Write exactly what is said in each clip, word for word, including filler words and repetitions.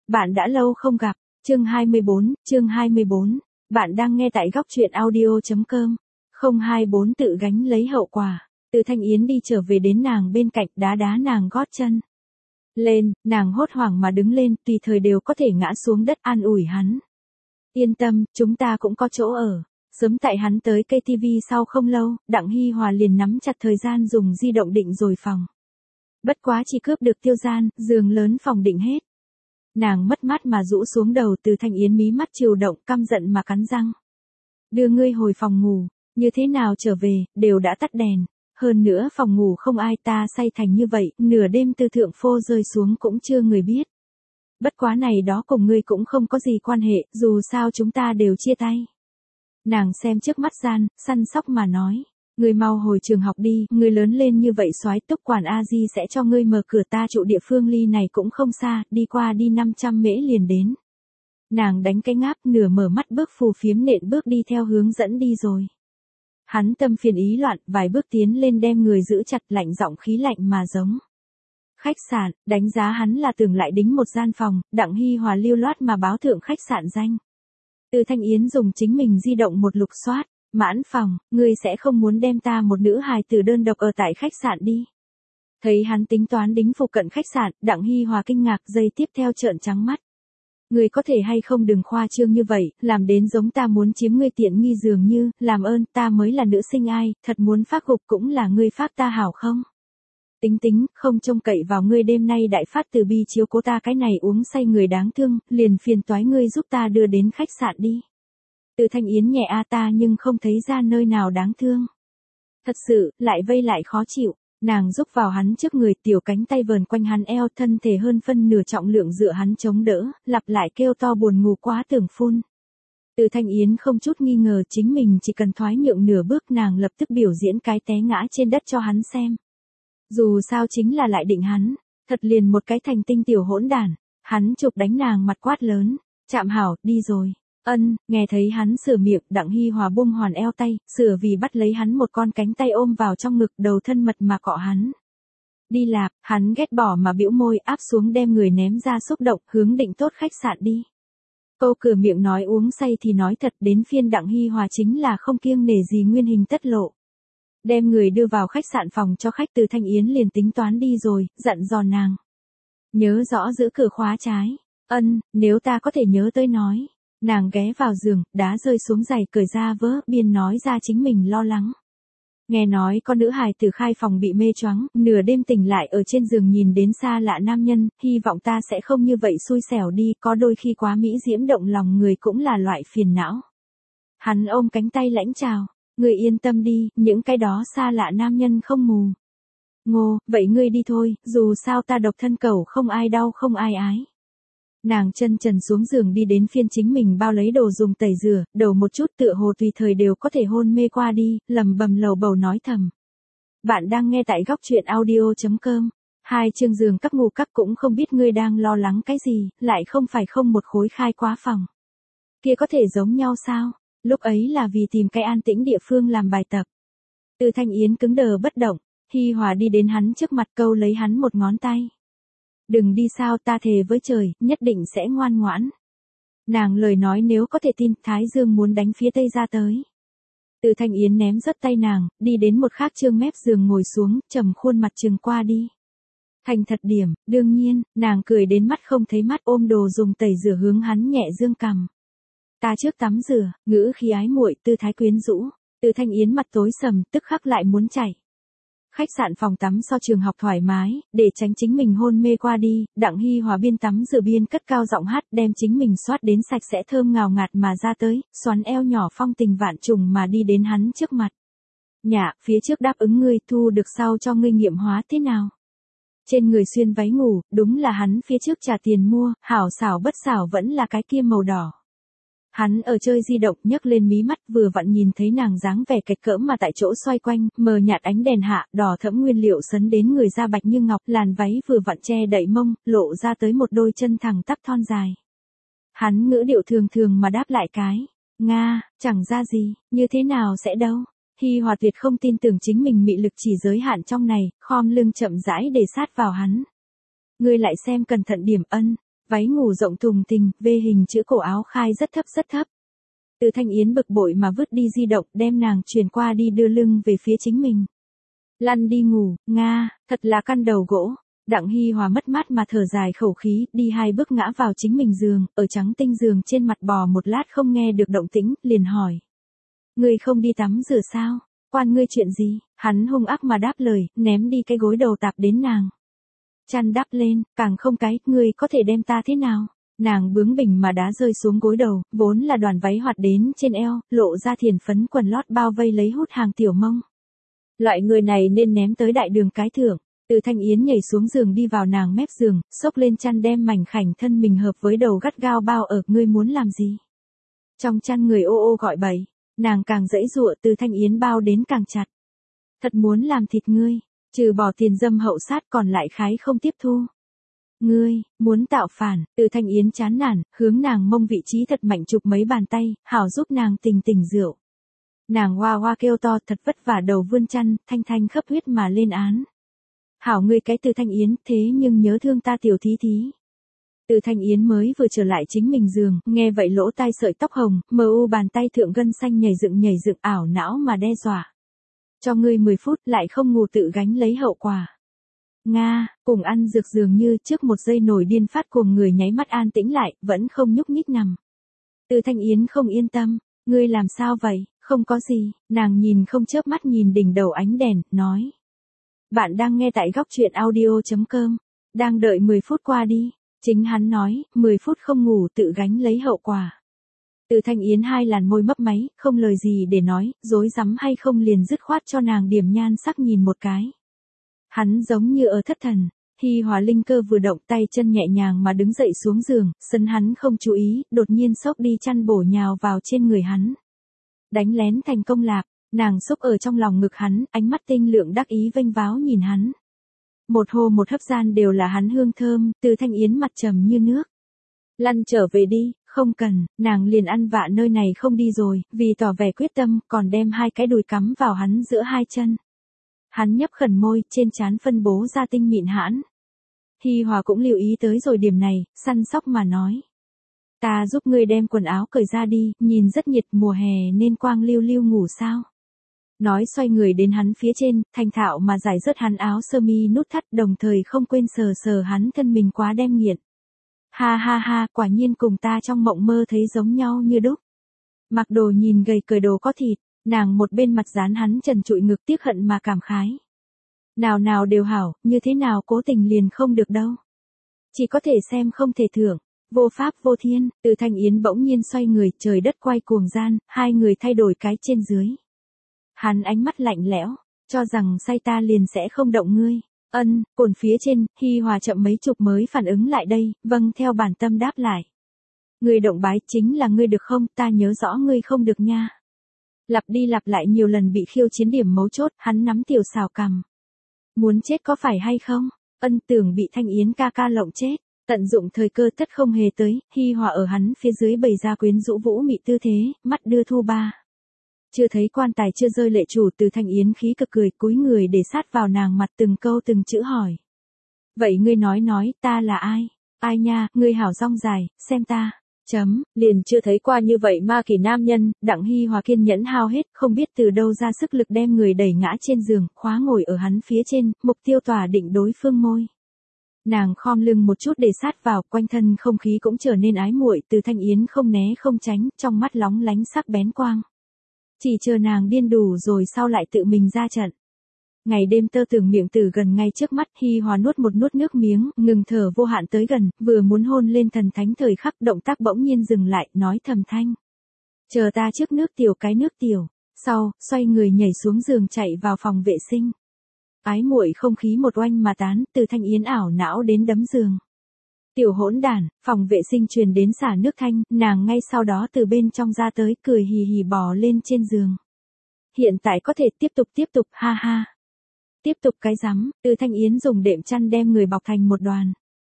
Bạn đã lâu không gặp, chương hai mươi bốn, chương hai mươi bốn, bạn đang nghe tại góc truyện audio.com, không hai bốn tự gánh lấy hậu quả, Từ Thanh Yến đi trở về đến nàng bên cạnh đá đá nàng gót chân. Lên, nàng hốt hoảng mà đứng lên, tùy thời đều có thể ngã xuống đất an ủi hắn. Yên tâm, chúng ta cũng có chỗ ở. Sớm tại hắn tới ca tê vê sau không lâu, Đặng Hi Hòa liền nắm chặt thời gian dùng di động định rồi phòng. Bất quá chỉ cướp được tiêu gian, giường lớn phòng định hết. Nàng mất mát mà rũ xuống đầu, Từ Thanh Yến mí mắt chiều động, căm giận mà cắn răng. Đưa ngươi hồi phòng ngủ, như thế nào trở về, đều đã tắt đèn. Hơn nữa phòng ngủ không ai, ta say thành như vậy, nửa đêm từ thượng phô rơi xuống cũng chưa người biết. Bất quá này đó cùng ngươi cũng không có gì quan hệ, dù sao chúng ta đều chia tay. Nàng xem trước mắt gian, săn sóc mà nói. Ngươi mau hồi trường học đi, ngươi lớn lên như vậy soái túc quản a di sẽ cho ngươi mở cửa, ta trụ địa phương ly này cũng không xa, đi qua đi năm trăm mễ liền đến. Nàng đánh cái ngáp, nửa mở mắt bước phù phiếm nện bước đi theo hướng dẫn đi rồi. Hắn tâm phiền ý loạn, vài bước tiến lên đem người giữ chặt, lạnh giọng khí lạnh mà giống. Khách sạn, đánh giá hắn là tưởng lại đính một gian phòng, Đặng Hi Hòa lưu loát mà báo thượng khách sạn danh. Từ Thanh Yến dùng chính mình di động một lục soát, mãn phòng, ngươi sẽ không muốn đem ta một nữ hài tử đơn độc ở tại khách sạn đi. Thấy hắn tính toán đính phụ cận khách sạn, Đặng Hi Hòa kinh ngạc, giây tiếp theo trợn trắng mắt. Ngươi có thể hay không đừng khoa trương như vậy, làm đến giống ta muốn chiếm ngươi tiện nghi dường như, làm ơn, ta mới là nữ sinh ai, thật muốn phát gục cũng là ngươi phát ta hảo không? Tính tính, không trông cậy vào ngươi, đêm nay đại phát từ bi chiếu cố ta cái này uống say người đáng thương, liền phiền toái ngươi giúp ta đưa đến khách sạn đi. Từ Thanh Yến nhẹ a ta nhưng không thấy ra nơi nào đáng thương. Thật sự, lại vây lại khó chịu, nàng rúc vào hắn trước người, tiểu cánh tay vờn quanh hắn eo, thân thể hơn phân nửa trọng lượng dựa hắn chống đỡ, lặp lại kêu to buồn ngủ quá tưởng phun. Từ Thanh Yến không chút nghi ngờ chính mình chỉ cần thoái nhượng nửa bước, nàng lập tức biểu diễn cái té ngã trên đất cho hắn xem. Dù sao chính là lại định hắn, thật liền một cái thành tinh tiểu hỗn đản, hắn chụp đánh nàng mặt quát lớn, chạm hảo, đi rồi. Ân, nghe thấy hắn sửa miệng, Đặng Hi Hòa buông hoàn eo tay, sửa vì bắt lấy hắn một con cánh tay ôm vào trong ngực, đầu thân mật mà cọ hắn. Đi lạp, hắn ghét bỏ mà bĩu môi, áp xuống đem người ném ra xúc động, hướng định tốt khách sạn đi. Câu cửa miệng nói uống say thì nói thật, đến phiên Đặng Hi Hòa chính là không kiêng nể gì nguyên hình tất lộ. Đem người đưa vào khách sạn phòng cho khách, Từ Thanh Yến liền tính toán đi rồi, dặn dò nàng. Nhớ rõ giữ cửa khóa trái. Ân, nếu ta có thể nhớ tới nói. Nàng ghé vào giường, đá rơi xuống giày, cởi ra vớ, biên nói ra chính mình lo lắng. Nghe nói có nữ hài tử khai phòng bị mê choáng, nửa đêm tỉnh lại ở trên giường nhìn đến xa lạ nam nhân, hy vọng ta sẽ không như vậy xui xẻo đi, có đôi khi quá mỹ diễm động lòng người cũng là loại phiền não. Hắn ôm cánh tay lãnh chào, ngươi yên tâm đi, những cái đó xa lạ nam nhân không mù. Ngô, vậy ngươi đi thôi, dù sao ta độc thân cẩu không ai đau không ai ái. Nàng chân trần xuống giường đi đến phiên chính mình bao lấy đồ dùng tẩy rửa, đầu một chút tựa hồ tùy thời đều có thể hôn mê qua đi, lầm bầm lầu bầu nói thầm. Bạn đang nghe tại góc truyện audio.com, hai chương giường các ngủ các cũng không biết ngươi đang lo lắng cái gì, lại không phải không một khối khai quá phòng. Kia có thể giống nhau sao, lúc ấy là vì tìm cái an tĩnh địa phương làm bài tập. Từ Thanh Yến cứng đờ bất động, Hi Hòa đi đến hắn trước mặt câu lấy hắn một ngón tay. Đừng đi sao, ta thề với trời, nhất định sẽ ngoan ngoãn. Nàng lời nói nếu có thể tin, Thái Dương muốn đánh phía tây ra tới. Từ Thanh Yến ném rớt tay nàng, đi đến một khác chương mép giường ngồi xuống, trầm khuôn mặt trừng qua đi. Thành thật điểm, đương nhiên, nàng cười đến mắt không thấy mắt, ôm đồ dùng tẩy rửa hướng hắn nhẹ dương cằm. Ta trước tắm rửa, ngữ khí ái muội, tư thái quyến rũ. Từ Thanh Yến mặt tối sầm, tức khắc lại muốn chảy. Khách sạn phòng tắm so trường học thoải mái, để tránh chính mình hôn mê qua đi, Đặng Hi Hòa biên tắm rửa biên cất cao giọng hát, đem chính mình xoát đến sạch sẽ thơm ngào ngạt mà ra tới, xoắn eo nhỏ phong tình vạn trùng mà đi đến hắn trước mặt. Nhạ, phía trước đáp ứng ngươi, thu được sau cho ngươi nghiệm hóa thế nào? Trên người xuyên váy ngủ, đúng là hắn phía trước trả tiền mua, hảo xảo bất xảo vẫn là cái kia màu đỏ. Hắn ở chơi di động, nhấc lên mí mắt, vừa vặn nhìn thấy nàng dáng vẻ kịch cỡm mà tại chỗ xoay quanh, mờ nhạt ánh đèn hạ, đỏ thẫm nguyên liệu sấn đến người da bạch như ngọc, làn váy vừa vặn che đậy mông, lộ ra tới một đôi chân thẳng tắp thon dài. Hắn ngữ điệu thường thường mà đáp lại cái, Nga, chẳng ra gì, như thế nào sẽ đâu. Hi Hòa tuyệt không tin tưởng chính mình mị lực chỉ giới hạn trong này, khom lưng chậm rãi để sát vào hắn. Ngươi lại xem cẩn thận điểm. Ân. Váy ngủ rộng thùng thình, V hình chữ cổ áo khai rất thấp rất thấp. Từ Thanh Yến bực bội mà vứt đi di động, đem nàng chuyển qua đi đưa lưng về phía chính mình. Lăn đi ngủ, Nga, thật là căn đầu gỗ. Đặng Hi Hòa mất mát mà thở dài khẩu khí, đi hai bước ngã vào chính mình giường, ở trắng tinh giường trên mặt bò một lát không nghe được động tĩnh, liền hỏi. Ngươi không đi tắm rửa sao? Quan ngươi chuyện gì? Hắn hung ác mà đáp lời, ném đi cái gối đầu tạp đến nàng. Chăn đắp lên, càng không cái, ngươi có thể đem ta thế nào? Nàng bướng bỉnh mà đá rơi xuống gối đầu, vốn là đoàn váy hoạt đến trên eo, lộ ra thiền phấn quần lót bao vây lấy hút hàng tiểu mông. Loại người này nên ném tới đại đường cái thưởng. Từ Thanh Yến nhảy xuống giường đi vào nàng mép giường, xốc lên chăn đem mảnh khảnh thân mình hợp với đầu gắt gao bao ở, ngươi muốn làm gì? Trong chăn người ô ô gọi bậy, nàng càng giãy giụa, Từ Thanh Yến bao đến càng chặt. Thật muốn làm thịt ngươi, trừ bỏ tiền dâm hậu sát còn lại khái không tiếp thu. Ngươi, muốn tạo phản, Từ Thanh Yến chán nản, hướng nàng mông vị trí thật mạnh chụp mấy bàn tay, hảo giúp nàng tình tình rượu. Nàng hoa hoa kêu to thật vất vả đầu vươn chăn, thanh thanh khấp huyết mà lên án. Hảo ngươi cái Từ Thanh Yến, thế nhưng nhớ thương ta tiểu thí thí. Từ Thanh Yến mới vừa trở lại chính mình giường, nghe vậy lỗ tai sợi tóc hồng, mờ u bàn tay thượng gân xanh nhảy dựng nhảy dựng ảo não mà đe dọa. Cho ngươi mười phút lại không ngủ tự gánh lấy hậu quả. Nga, cùng ăn dược dường như trước một giây nổi điên phát cuồng người nháy mắt an tĩnh lại, vẫn không nhúc nhích nằm. Từ Thanh Yến không yên tâm, ngươi làm sao vậy, không có gì, nàng nhìn không chớp mắt nhìn đỉnh đầu ánh đèn, nói. Bạn đang nghe tại góc truyện audio chấm com, đang đợi mười phút qua đi, chính hắn nói, mười phút không ngủ tự gánh lấy hậu quả. Từ Thanh Yến hai làn môi mấp máy, không lời gì để nói, dối rắm hay không liền dứt khoát cho nàng điểm nhan sắc nhìn một cái. Hắn giống như ở thất thần, Hi Hòa linh cơ vừa động tay chân nhẹ nhàng mà đứng dậy xuống giường, sân hắn không chú ý, đột nhiên xốc đi chăn bổ nhào vào trên người hắn. Đánh lén thành công lạc, nàng xúc ở trong lòng ngực hắn, ánh mắt tinh lượng đắc ý vênh váo nhìn hắn. Một hồ một hấp gian đều là hắn hương thơm, Từ Thanh Yến mặt trầm như nước. Lăn trở về đi, không cần, nàng liền ăn vạ nơi này không đi rồi, vì tỏ vẻ quyết tâm, còn đem hai cái đùi cắm vào hắn giữa hai chân. Hắn nhấp khẩn môi, trên trán phân bố ra tinh mịn hãn. Hi Hòa cũng lưu ý tới rồi điểm này, săn sóc mà nói. Ta giúp ngươi đem quần áo cởi ra đi, nhìn rất nhiệt, mùa hè nên quang lưu lưu ngủ sao. Nói xoay người đến hắn phía trên, thành thạo mà giải rớt hắn áo sơ mi nút thắt, đồng thời không quên sờ sờ hắn thân mình quá đem nghiện. Ha ha ha, quả nhiên cùng ta trong mộng mơ thấy giống nhau như đúc. Mặc đồ nhìn gầy cười đồ có thịt, nàng một bên mặt dán hắn trần trụi ngực tiếc hận mà cảm khái. Nào nào đều hảo, như thế nào cố tình liền không được đâu. Chỉ có thể xem không thể thưởng, vô pháp vô thiên, Từ Thanh Yến bỗng nhiên xoay người, trời đất quay cuồng gian, hai người thay đổi cái trên dưới. Hắn ánh mắt lạnh lẽo, cho rằng say ta liền sẽ không động ngươi. Ân, cồn phía trên, Hi Hòa chậm mấy chục mới phản ứng lại đây, vâng theo bản tâm đáp lại. Ngươi động bái chính là ngươi được không, ta nhớ rõ ngươi không được nha. Lặp đi lặp lại nhiều lần bị khiêu chiến điểm mấu chốt, hắn nắm tiểu xào cằm. Muốn chết có phải hay không? Ân tưởng bị Thanh Yến ca ca lộng chết. Tận dụng thời cơ tất không hề tới, Hi Hòa ở hắn phía dưới bày ra quyến rũ vũ mị tư thế, mắt đưa thu ba. Chưa thấy quan tài chưa rơi lệ chủ, Từ Thanh Yến khí cực cười, cúi người để sát vào nàng mặt từng câu từng chữ hỏi. Vậy ngươi nói nói, ta là ai? Ai nha, ngươi hảo rong dài, xem ta. Chấm, liền chưa thấy qua như vậy ma kỳ nam nhân, Đặng Hi Hòa kiên nhẫn hao hết, không biết từ đâu ra sức lực đem người đẩy ngã trên giường, khóa ngồi ở hắn phía trên, mục tiêu tỏa định đối phương môi. Nàng khom lưng một chút để sát vào, quanh thân không khí cũng trở nên ái muội, Từ Thanh Yến không né không tránh, trong mắt lóng lánh sắc bén quang. Chỉ chờ nàng điên đủ rồi sau lại tự mình ra trận. Ngày đêm tơ tưởng miệng tử gần ngay trước mắt, Hi Hòa nuốt một nuốt nước miếng, ngừng thở vô hạn tới gần, vừa muốn hôn lên thần thánh thời khắc, động tác bỗng nhiên dừng lại, nói thầm thanh. Chờ ta trước nước tiểu cái nước tiểu, sau, xoay người nhảy xuống giường chạy vào phòng vệ sinh. Ái muội không khí một oanh mà tán, Từ Thanh Yến ảo não đến đấm giường. Tiểu hỗn đản, phòng vệ sinh truyền đến xả nước thanh, nàng ngay sau đó từ bên trong ra tới, cười hì hì bò lên trên giường. Hiện tại có thể tiếp tục tiếp tục, ha ha. Tiếp tục cái rắm, Từ Thanh Yến dùng đệm chăn đem người bọc thành một đoàn.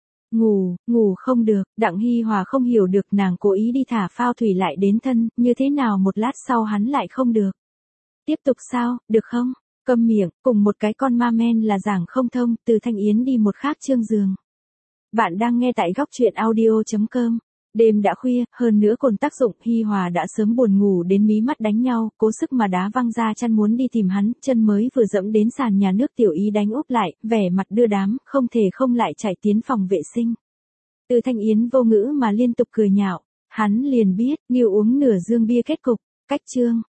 Ngủ, ngủ không được, Đặng Hi Hòa không hiểu được, nàng cố ý đi thả phao thủy lại đến thân, như thế nào một lát sau hắn lại không được. Tiếp tục sao, được không? Câm miệng, cùng một cái con ma men là giảng không thông, Từ Thanh Yến đi một khác chương giường. Bạn đang nghe tại góc chuyện audio chấm com. Đêm đã khuya, hơn nữa cồn tác dụng, Hi Hòa đã sớm buồn ngủ đến mí mắt đánh nhau, cố sức mà đá văng ra chăn muốn đi tìm hắn, chân mới vừa dẫm đến sàn nhà nước Tiểu Ý đánh úp lại, vẻ mặt đưa đám, không thể không lại chạy tiến phòng vệ sinh. Từ Thanh Yến vô ngữ mà liên tục cười nhạo, hắn liền biết, Nghiêu uống nửa dương bia kết cục, cách chương.